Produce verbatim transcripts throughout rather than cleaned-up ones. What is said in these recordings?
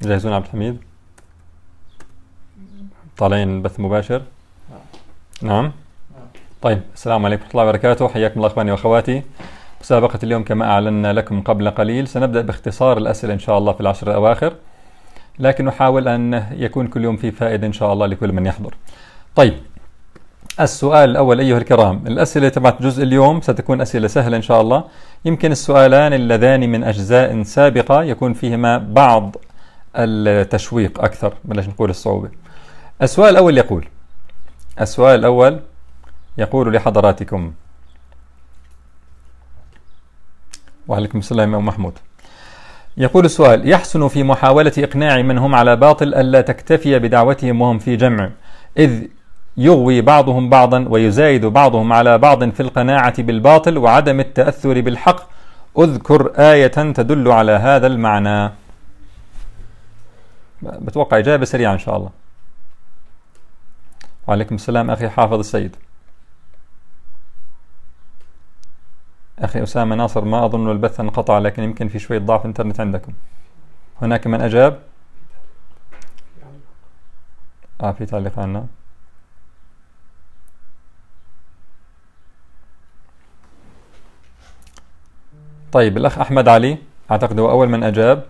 جاهزون عبد الحميد؟ طالعين بث مباشر؟ نعم. طيب، السلام عليكم ورحمة الله وبركاته، حياكم الله اخواني واخواتي. مسابقة اليوم كما اعلنا لكم قبل قليل، سنبدأ باختصار الأسئلة ان شاء الله في العشر الأواخر، لكن نحاول ان يكون كل يوم في فائدة ان شاء الله لكل من يحضر. طيب، السؤال الأول أيها الكرام، الأسئلة تبعت جزء اليوم ستكون أسئلة سهلة إن شاء الله. يمكن السؤالان اللذان من أجزاء سابقة يكون فيهما بعض التشويق أكثر، بلاش نقول الصعوبة. السؤال الأول يقول السؤال الأول يقول لحضراتكم، وعليكم السلام يا أم محمود. يقول السؤال: يحسن في محاولة إقناع من هم على باطل ألا تكتفي بدعوتهم وهم في جمع، إذ يغوي بعضهم بعضا ويزايد بعضهم على بعض في القناعة بالباطل وعدم التأثر بالحق. اذكر آية تدل على هذا المعنى. بتوقع إجابة سريعة إن شاء الله. وعليكم السلام أخي حافظ السيد. أخي أسامة ناصر، ما أظن البث انقطع، لكن يمكن في شوية ضعف انترنت عندكم. هناك من أجاب؟ آه في تعليق عنا. طيب، الأخ أحمد علي أعتقد هو أول من أجاب،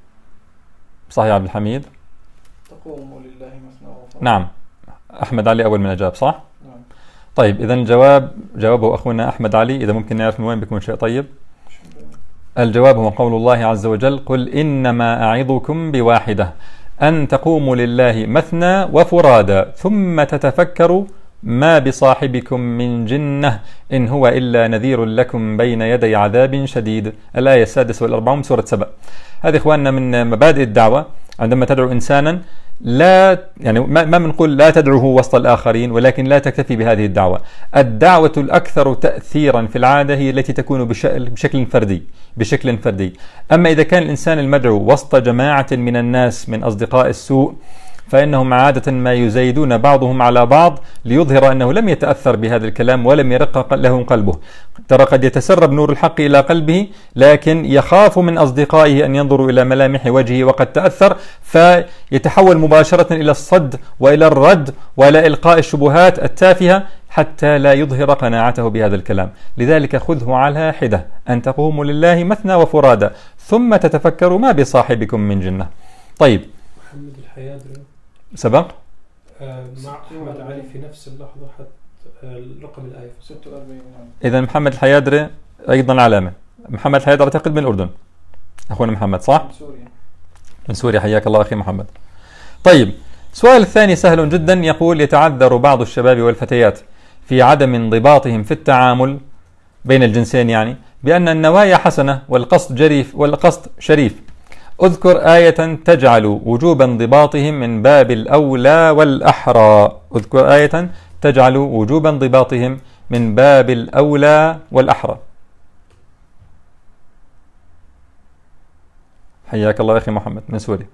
صحيح عبد الحميد؟ تقوم لله مثنى وفرادى. نعم، أحمد علي أول من أجاب، صح؟ نعم. طيب، إذا الجواب جوابه أخونا أحمد علي. إذا ممكن نعرف من وين بيكون شيء طيب. الجواب هو قول الله عز وجل: قل إنما أعظكم بواحدة أن تقوموا لله مثنى وفرادى ثم تتفكروا ما بصاحبكم من جنة إن هو إلا نذير لكم بين يدي عذاب شديد. الآية السادسة والأربعون من سورة سبأ. هذه إخواننا من مبادئ الدعوة. عندما تدعو إنسانا لا يعني ما بنقول لا تدعوه وسط الآخرين، ولكن لا تكتفي بهذه الدعوة. الدعوة الأكثر تأثيرا في العادة هي التي تكون بشكل فردي بشكل فردي. أما إذا كان الإنسان المدعو وسط جماعة من الناس من أصدقاء السوء، فإنهم عادة ما يزايدون بعضهم على بعض ليظهر أنه لم يتأثر بهذا الكلام ولم يرق له قلبه. ترى قد يتسرب نور الحق إلى قلبه، لكن يخاف من أصدقائه أن ينظروا إلى ملامح وجهه وقد تأثر، فيتحول مباشرة إلى الصد وإلى الرد وإلى إلقاء الشبهات التافهة حتى لا يظهر قناعته بهذا الكلام. لذلك خذه على حدة أن تقوموا لله مثنى وفرادى ثم تتفكروا ما بصاحبكم من جنة. طيب، محمد الحيادري سبق آه مع أحمد علي في نفس اللحظة حتى آه رقم الآية ستة وأربعين. إذا محمد الحيادري أيضا علامة. محمد الحيادري أعتقد من الأردن، أخونا محمد، صح؟ من سوريا. من سوريا، حياك الله أخي محمد. طيب، السؤال الثاني سهل جدا. يقول: يتعذر بعض الشباب والفتيات في عدم انضباطهم في التعامل بين الجنسين، يعني بأن النوايا حسنة والقصد جريف والقصد شريف. اذكر آية تجعل وجوب انضباطهم من باب الأولى والأحرى. اذكر آية تجعل وجوب انضباطهم من باب الأولى والأحرى. حياك الله أخي محمد من سوريا.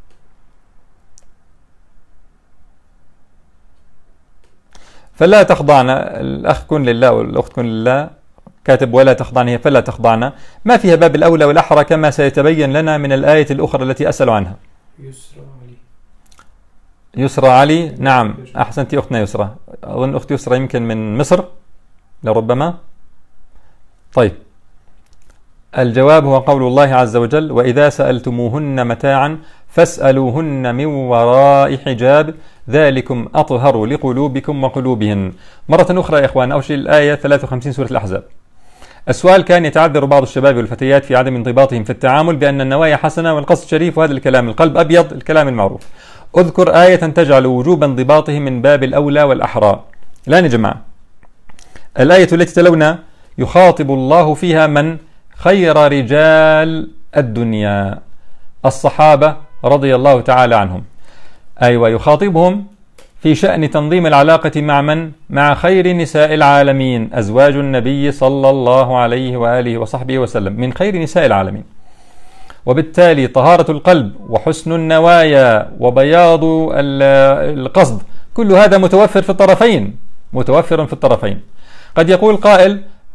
فلا تخضعن، الأخ كن لله والأخت كن لله، كاتب ولا تخضعن هي فلا تخضعن، ما فيها باب الأولى والأحرى كما سيتبين لنا من الآية الأخرى التي أسأل عنها. يسرى علي. يسرى علي، نعم أحسنت أختنا يسرى. أظن أخت يسرى يمكن من مصر لربما. طيب، الجواب هو قول الله عز وجل: وإذا سألتموهن متاعا فاسألوهن من وراء حجاب ذلكم أطهر لقلوبكم وقلوبهن. مرة أخرى يا إخوان، أول شيء الآية ثلاثة وخمسين سورة الأحزاب. السؤال كان: يتعذر بعض الشباب والفتيات في عدم انضباطهم في التعامل بأن النوايا حسنة والقصد شريف، وهذا الكلام القلب أبيض، الكلام المعروف. اذكر آية تجعل وجوب انضباطهم من باب الأولى والأحرى. لا نجمع. الآية التي تلونا يخاطب الله فيها من؟ خير رجال الدنيا، الصحابة رضي الله تعالى عنهم. أيوة، يخاطبهم في شأن تنظيم العلاقة مع من؟ مع خير نساء العالمين، أزواج النبي صلى الله عليه وآله وصحبه وسلم، من خير نساء العالمين. وبالتالي طهارة القلب وحسن النوايا وبياض القصد كل هذا متوفر في الطرفين، متوفر في الطرفين. قد يقول قائل: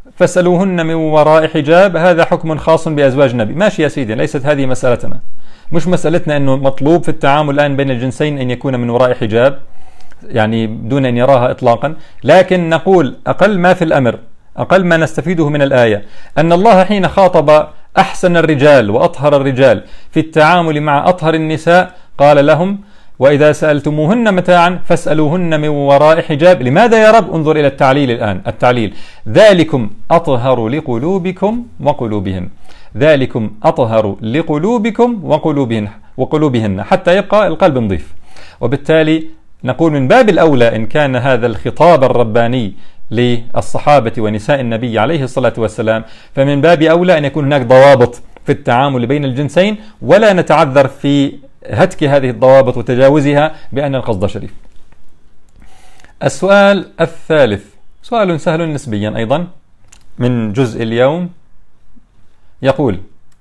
فاسألوهن من وراء حجاب، هذا حكم خاص بأزواج النبي. ماشي يا سيدي، ليست هذه مسألتنا، مش مسألتنا أنه مطلوب في التعامل الآن بين الجنسين أن يكون من وراء حجاب، يعني دون أن يراها إطلاقا، لكن نقول أقل ما في الأمر، أقل ما نستفيده من الآية أن الله حين خاطب أحسن الرجال وأطهر الرجال في التعامل مع أطهر النساء قال لهم: وإذا سألتموهن متاعا فاسألوهن من وراء حجاب. لماذا يا رب؟ انظر إلى التعليل الآن، التعليل: ذلكم أطهر لقلوبكم وقلوبهن، ذلكم أطهر لقلوبكم وقلوبهن وقلوبهن حتى يبقى القلب نظيف. وبالتالي نقول من باب الأولى إن كان هذا الخطاب الرباني للصحابة ونساء النبي عليه الصلاة والسلام، فمن باب أولى أن يكون هناك ضوابط في التعامل بين الجنسين، ولا نتعذر في هتك هذه الضوابط وتجاوزها بأن القصد شريف. السؤال الثالث سؤال سهل نسبيا أيضا من جزء اليوم، يقول: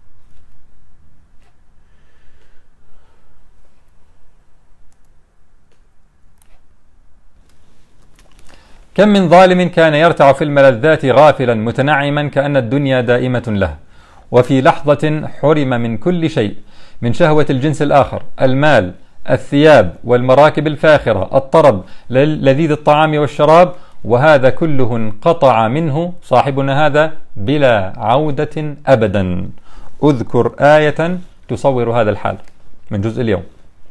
كم من ظالم كان يرتع في الملذات غافلا متنعما كأن الدنيا دائمة له، وفي لحظة حرم من كل شيء، من شهوة الجنس الآخر، المال، الثياب والمراكب الفاخرة، الطرب، لذيذ الطعام والشراب، وهذا كله انقطع منه صاحبنا هذا بلا عودة أبدا. أذكر آية تصور هذا الحال من جزء اليوم.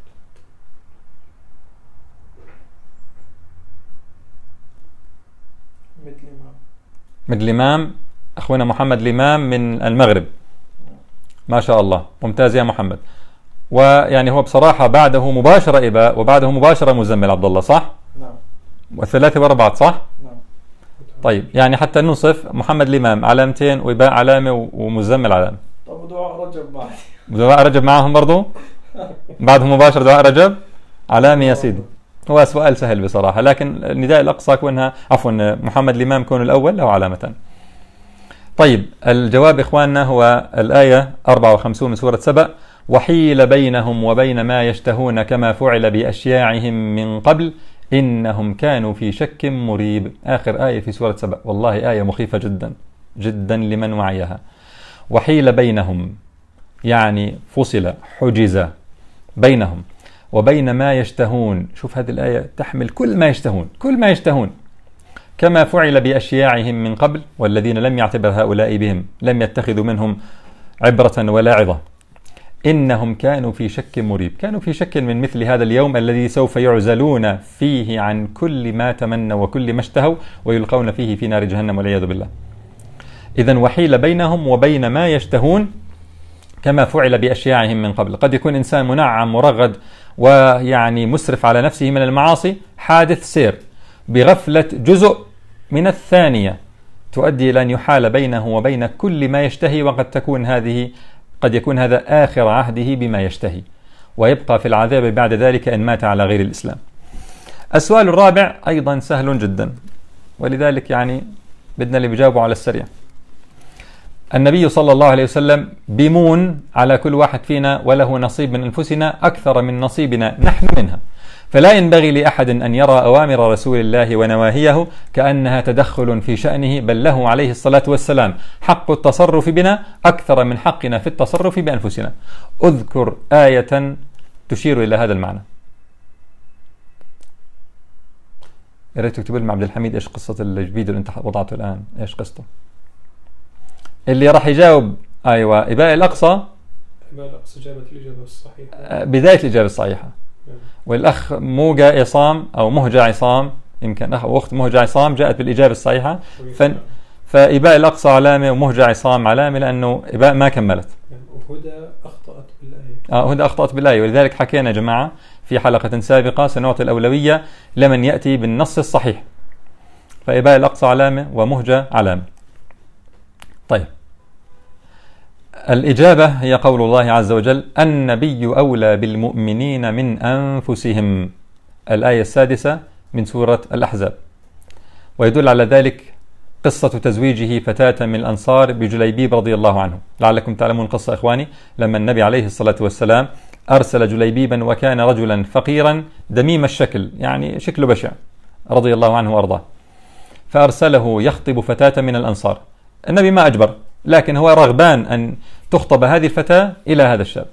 من الإمام أخونا محمد الإمام من المغرب، ما شاء الله، ممتاز يا محمد. ويعني هو بصراحة بعده مباشرة إباء وبعده مباشرة مزمل عبد الله، صح؟ نعم. والثلاثة ورا بعض، صح؟ نعم. طيب يعني حتى نوصف محمد الإمام علامتين وإباء علامة ومزمل علامة. طب دعاء رجب معي. دعاء رجب معهم برضو؟ بعده مباشرة دعاء رجب علامة يا سيدي. هو سؤال سهل بصراحة، لكن النداء الأقصى كونها عفوا محمد الإمام كون الأول له علامتان. طيب الجواب إخواننا هو الآية أربعة وخمسين من سورة سبأ: وحيل بينهم وبين ما يشتهون كما فعل بأشياعهم من قبل إنهم كانوا في شك مريب. آخر آية في سورة سبأ، والله آية مخيفة جدا جدا لمن وعيها. وحيل بينهم يعني فصل، حجز بينهم وبين ما يشتهون. شوف هذه الآية تحمل كل ما يشتهون، كل ما يشتهون، كما فعل بأشياعهم من قبل، والذين لم يعتبر هؤلاء بهم، لم يتخذوا منهم عبرة ولا عظة. إنهم كانوا في شك مريب، كانوا في شك من مثل هذا اليوم الذي سوف يعزلون فيه عن كل ما تمنوا وكل ما اشتهوا ويلقون فيه في نار جهنم والعياذ بالله. إذن وحيل بينهم وبين ما يشتهون كما فعل بأشياعهم من قبل. قد يكون إنسان منعم مرغد ويعني مسرف على نفسه من المعاصي، حادث سير بغفلة جزء من الثانية تؤدي إلى أن يحال بينه وبين كل ما يشتهي، وقد تكون هذه قد يكون هذا آخر عهده بما يشتهي، ويبقى في العذاب بعد ذلك إن مات على غير الإسلام. السؤال الرابع أيضا سهل جدا، ولذلك يعني بدنا اللي بيجاوبوا على السريع. النبي صلى الله عليه وسلم بيمون على كل واحد فينا وله نصيب من أنفسنا أكثر من نصيبنا نحن منها، فلا ينبغي لأحد أن يرى أوامر رسول الله ونواهيه كأنها تدخل في شأنه، بل له عليه الصلاة والسلام حق التصرف بنا أكثر من حقنا في التصرف بأنفسنا. أذكر آية تشير إلى هذا المعنى. يا ريت تكتب لنا عبد الحميد إيش قصة الفيديو اللي أنت وضعته الآن، إيش قصته؟ اللي راح يجاوب أيوة إباء الأقصى، إباء الأقصى جابت الإجابة الصحيحة، بداية الإجابة الصحيحة. والأخ موجة عصام أو مهجة عصام، يمكن أخ وأخت مهجة عصام جاءت بالإجابة الصحيحة. ف... فإباء الأقصى علامة ومهجة عصام علامة، لأنه إباء ما كملت. وهدى أخطأت بالآية. آه هدى أخطأت بالآية، ولذلك حكينا يا جماعة في حلقة سابقة سنعطي الأولوية لمن يأتي بالنص الصحيح. فإباء الأقصى علامة ومهجة علامة. طيب الإجابة هي قول الله عز وجل: النبي أولى بالمؤمنين من أنفسهم، الآية السادسة من سورة الأحزاب. ويدل على ذلك قصة تزويجه فتاة من الأنصار بجليبيب رضي الله عنه. لعلكم تعلمون القصة إخواني، لما النبي عليه الصلاة والسلام أرسل جليبيبا وكان رجلا فقيرا دميم الشكل، يعني شكله بشع، رضي الله عنه وأرضاه. فأرسله يخطب فتاة من الأنصار. النبي ما أجبر، لكن هو رغبان أن تخطب هذه الفتاة إلى هذا الشاب.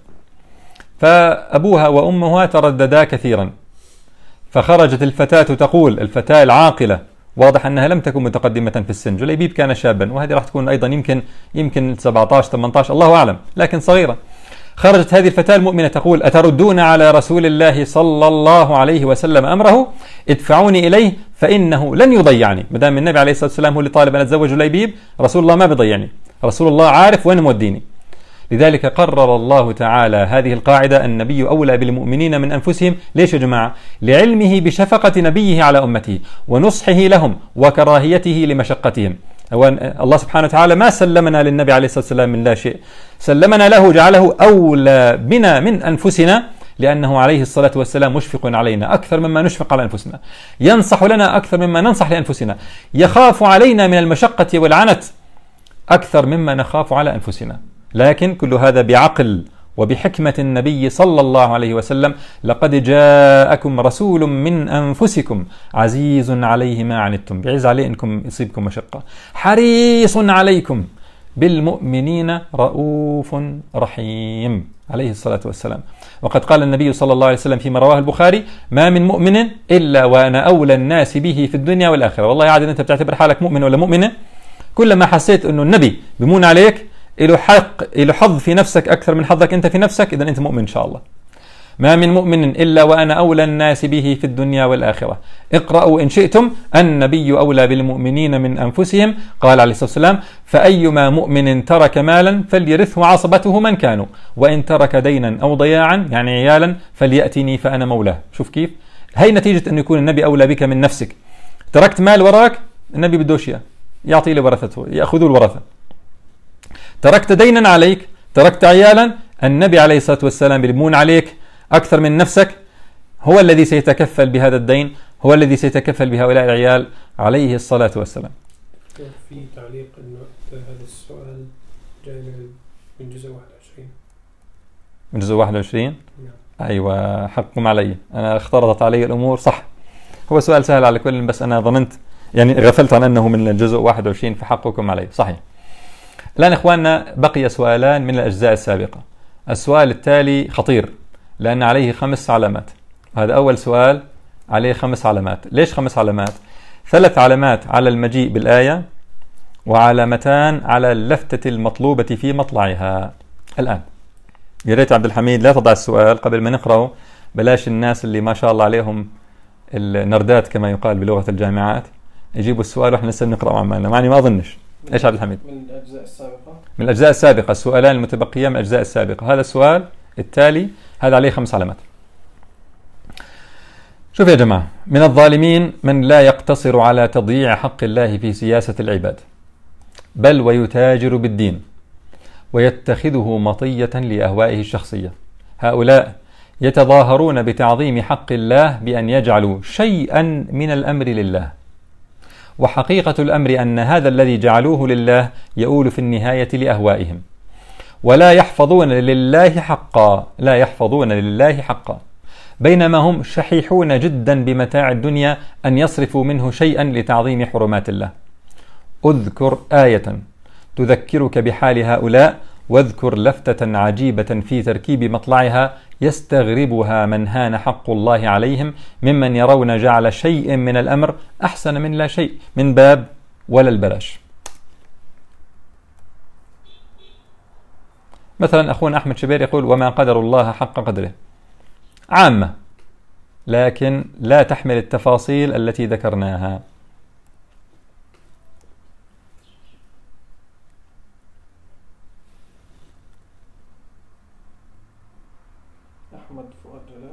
فأبوها وأمها ترددا كثيرا، فخرجت الفتاة تقول، الفتاة العاقلة واضح أنها لم تكن متقدمة في السن، جليبيب كان شابا، وهذه راح تكون أيضا يمكن يمكن سبعة عشر ثمانية عشر الله أعلم، لكن صغيرة. خرجت هذه الفتاة المؤمنة تقول: أتردون على رسول الله صلى الله عليه وسلم أمره؟ ادفعوني إليه فإنه لن يضيعني. مدام النبي عليه الصلاة والسلام هو اللي طالب أن أتزوج جليبيب، رسول الله ما بيضيعني، رسول الله عارف وين موديني. لذلك قرر الله تعالى هذه القاعدة: النبي أولى بالمؤمنين من أنفسهم. ليش يا جماعة؟ لعلمه بشفقة نبيه على أمته ونصحه لهم وكراهيته لمشقتهم. هو الله سبحانه وتعالى ما سلمنا للنبي عليه الصلاة والسلام من لا شيء، سلمنا له، جعله أولى بنا من أنفسنا، لأنه عليه الصلاة والسلام مشفق علينا أكثر مما نشفق على أنفسنا، ينصح لنا أكثر مما ننصح لأنفسنا، يخاف علينا من المشقة والعنت أكثر مما نخاف على أنفسنا. لكن كل هذا بعقل وبحكمة النبي صلى الله عليه وسلم: لقد جاءكم رسول من أنفسكم عزيز عليه ما عنتم، بعز عليه إنكم يصيبكم مشقة، حريص عليكم بالمؤمنين رؤوف رحيم، عليه الصلاة والسلام. وقد قال النبي صلى الله عليه وسلم فيما رواه البخاري: ما من مؤمن إلا وأنا أولى الناس به في الدنيا والآخرة. والله عادة أنت بتعتبر حالك مؤمن ولا مؤمنة، كلما حسيت أنه النبي بمون عليك، له حق له حظ في نفسك أكثر من حظك أنت في نفسك، إذا أنت مؤمن إن شاء الله. ما من مؤمن إلا وأنا أولى الناس به في الدنيا والآخرة. اقرأوا إن شئتم: النبي أولى بالمؤمنين من أنفسهم. قال عليه الصلاة والسلام: فأيما مؤمن ترك مالا فليرثه عصبته من كانوا، وإن ترك دينا أو ضياعا يعني عيالا فليأتني فأنا مولاه. شوف كيف هي نتيجة أن يكون النبي أولى بك من نفسك. تركت مال وراك، النبي بدوش إياه، يعطي لورثته، يأخذوا الورثة. تركت دينا عليك، تركت عيالا، النبي عليه الصلاة والسلام بيمون عليك أكثر من نفسك، هو الذي سيتكفل بهذا الدين، هو الذي سيتكفل بهؤلاء العيال، عليه الصلاة والسلام. في تعليق أنه هذا السؤال جاي من جزء واحد وعشرين. من جزء واحد وعشرين؟ نعم. أيوة، حقكم علي، أنا اختلطت علي الأمور. صح، هو سؤال سهل على كل، بس أنا ظننت يعني غفلت عن أنه من الجزء واحد وعشرين، فحقكم علي. صحيح. الآن إخواننا بقي سؤالان من الأجزاء السابقة. السؤال التالي خطير لأن عليه خمس علامات. هذا أول سؤال عليه خمس علامات. ليش خمس علامات؟ ثلاث علامات على المجيء بالآية، وعلامتان على اللفتة المطلوبة في مطلعها. الآن يا ريت عبد الحميد لا تضع السؤال قبل ما نقرأه، بلاش الناس اللي ما شاء الله عليهم النردات كما يقال بلغة الجامعات يجيبوا السؤال وإحنا لسه نقرأ عمالنا، معني ما أظنش. إيش عبد الحميد؟ من الأجزاء السابقة. من الأجزاء السابقة، السؤالان المتبقيان من الأجزاء السابقة. هذا السؤال التالي هذا عليه خمس علامات. شوف يا جماعة، من الظالمين من لا يقتصر على تضييع حق الله في سياسة العباد، بل ويتاجر بالدين ويتخذه مطية لأهوائه الشخصية. هؤلاء يتظاهرون بتعظيم حق الله بأن يجعلوا شيئا من الأمر لله، وحقيقة الأمر أن هذا الذي جعلوه لله يؤول في النهاية لأهوائهم، ولا يحفظون لله حقا، لا يحفظون لله حقا، بينما هم شحيحون جدا بمتاع الدنيا أن يصرفوا منه شيئا لتعظيم حرمات الله. اذكر آية تذكرك بحال هؤلاء، واذكر لفتة عجيبة في تركيب مطلعها يستغربها من هان حق الله عليهم ممن يرون جعل شيء من الأمر أحسن من لا شيء، من باب ولا البلاش. مثلا أخونا أحمد شبير يقول: وما قدر الله حق قدره، عامة لكن لا تحمل التفاصيل التي ذكرناها. أحمد فؤاد جلال.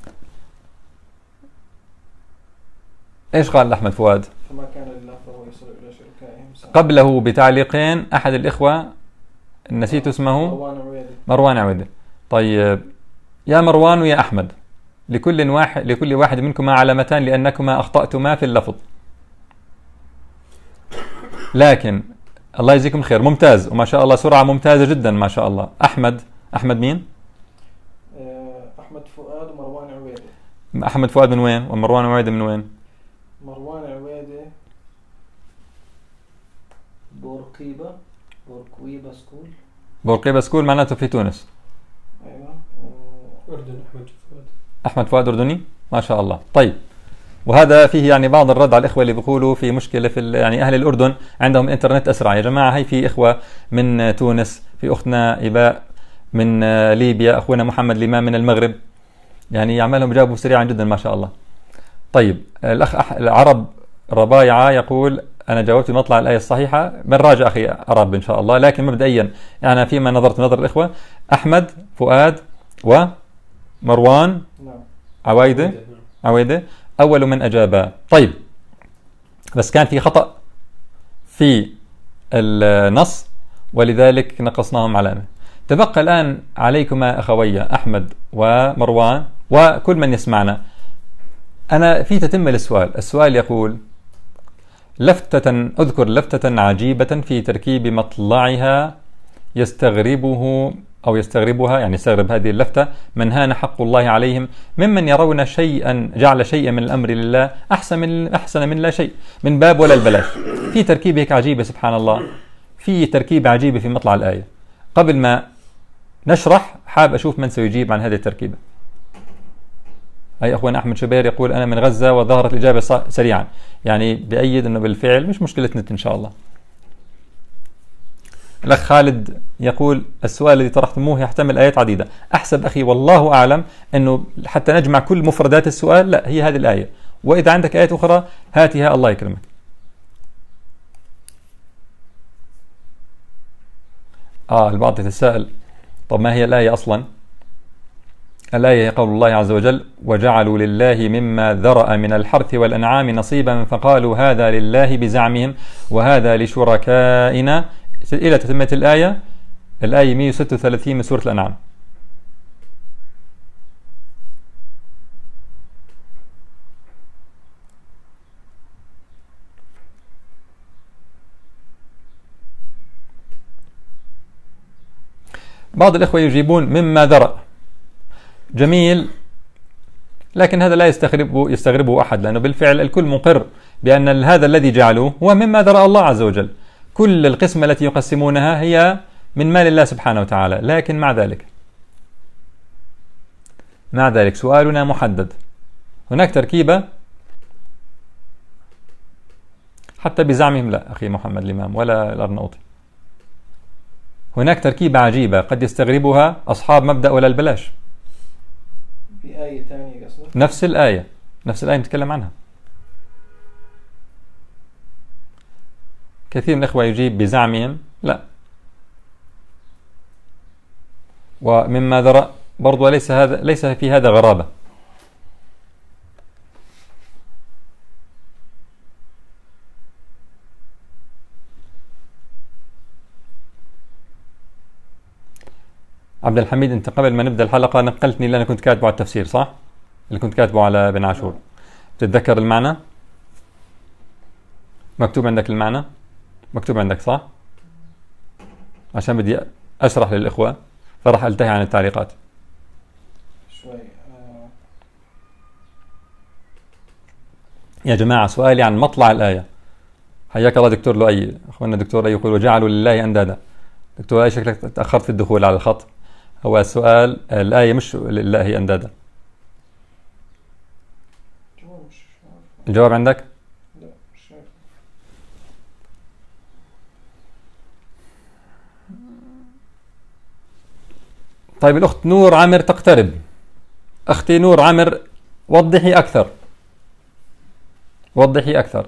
إيش قال أحمد فؤاد؟ فما كان لله فهو يصل إلى شركائهم. قبله بتعليقين أحد الإخوة نسيت اسمه، مروان عويدة. مروان عويدة. طيب يا مروان ويا أحمد، لكل واحد لكل واحد منكما علامتان لأنكما أخطأتما في اللفظ، لكن الله يجزيكم الخير، ممتاز وما شاء الله، سرعة ممتازة جدا ما شاء الله. أحمد أحمد مين؟ أحمد فؤاد ومروان عويدة. أحمد فؤاد من وين؟ ومروان عويدة من وين؟ مروان عويدة بورقيبة بورقيبة سكول. بورقيبة سكول معناته في تونس. أيوة. و... أردن. أحمد فؤاد. أحمد فؤاد أردني ما شاء الله. طيب، وهذا فيه يعني بعض الرد على الإخوة اللي بيقولوا في مشكلة في يعني أهل الأردن عندهم الإنترنت أسرع. يا جماعة هي في إخوة من تونس، في أختنا إباء من ليبيا، أخونا محمد الإمام من المغرب، يعني يعملهم جابوا سريعا جدا ما شاء الله. طيب، الأخ أح... العرب ربايعة يقول أنا جاوبت بمطلع الآية الصحيحة، بنراجع أخي عرب إن شاء الله، لكن مبدئيا أنا فيما نظرت نظر الإخوة أحمد فؤاد ومروان نعم. عويدة نعم. عويدة أول من أجابا. طيب، بس كان في خطأ في النص ولذلك نقصناهم علامة. تبقى الآن عليكما أخوي أحمد ومروان وكل من يسمعنا، أنا في تتم السؤال. السؤال يقول لفتة، أذكر لفتة عجيبة في تركيب مطلعها يستغربه أو يستغربها، يعني يستغرب هذه اللفتة من هان حق الله عليهم ممن يرون شيئا جعل شيئا من الأمر لله أحسن من أحسن من لا شيء من باب ولا البلاش. في تركيبة هيك عجيبة سبحان الله، في تركيبة عجيبة في مطلع الآية. قبل ما نشرح حاب أشوف من سيجيب عن هذه التركيبة. أي أخونا أحمد شبير يقول أنا من غزة وظهرت الإجابة سريعا، يعني بأيد أنه بالفعل مش مشكلة نت إن شاء الله. الأخ خالد يقول السؤال الذي طرحتموه يحتمل آيات عديدة. أحسب أخي والله أعلم أنه حتى نجمع كل مفردات السؤال لا، هي هذه الآية، وإذا عندك آيات أخرى هاتها الله يكرمك. آه البعض يتساءل طب ما هي الآية أصلا؟ الآية هي قول الله عز وجل وجعلوا لله مما ذرأ من الحرث والأنعام نصيبا فقالوا هذا لله بزعمهم وهذا لشركائنا إلى تتمة الآية. الآية مئة وستة وثلاثين من سورة الأنعام. بعض الإخوة يجيبون مما ذرأ، جميل، لكن هذا لا يستغربه يستغربه أحد، لأنه بالفعل الكل مقر بأن هذا الذي جعلوه هو مما ذرأ الله عز وجل. كل القسمة التي يقسمونها هي من مال الله سبحانه وتعالى، لكن مع ذلك مع ذلك سؤالنا محدد. هناك تركيبة حتى بزعمهم، لا أخي محمد الإمام ولا الأرناؤوطي، هناك تركيبة عجيبة قد يستغربها أصحاب مبدأ ولا البلاش. بآية ثانية قصدك؟ نفس الآية نفس الآية نتكلم عنها. كثير من الإخوة يجيب بزعمهم، لا، ومما ذرأ برضو ليس هذا ليس في هذا غرابة. عبد الحميد أنت قبل ما نبدأ الحلقة نقلتني اللي أنا كنت كاتبه على التفسير، صح؟ اللي كنت كاتبه على ابن عاشور. تتذكر المعنى؟ مكتوب عندك المعنى؟ مكتوب عندك صح؟ عشان بدي أشرح للإخوة فراح ألتهي عن التعليقات شوي. آه. يا جماعة سؤالي عن مطلع الآية. حياك الله دكتور لؤي، أخونا دكتور لؤي يقول وجعلوا لله أندادا. دكتور لؤي شكلك تأخرت في الدخول على الخط. هو السؤال الآية مش لله أندادا. جواب مش عارف. الجواب عندك؟ لا مش عارف. طيب الأخت نور عامر تقترب. أختي نور عامر وضحي أكثر وضحي أكثر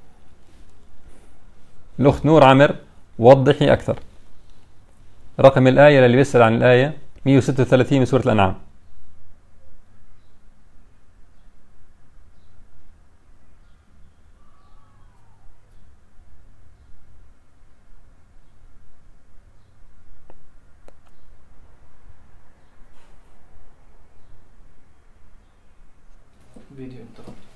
الأخت نور عامر وضحي أكثر. رقم الآية اللي بيسأل عن الآية مئة وستة وثلاثين من سورة الأنعام. فيديو انتربت.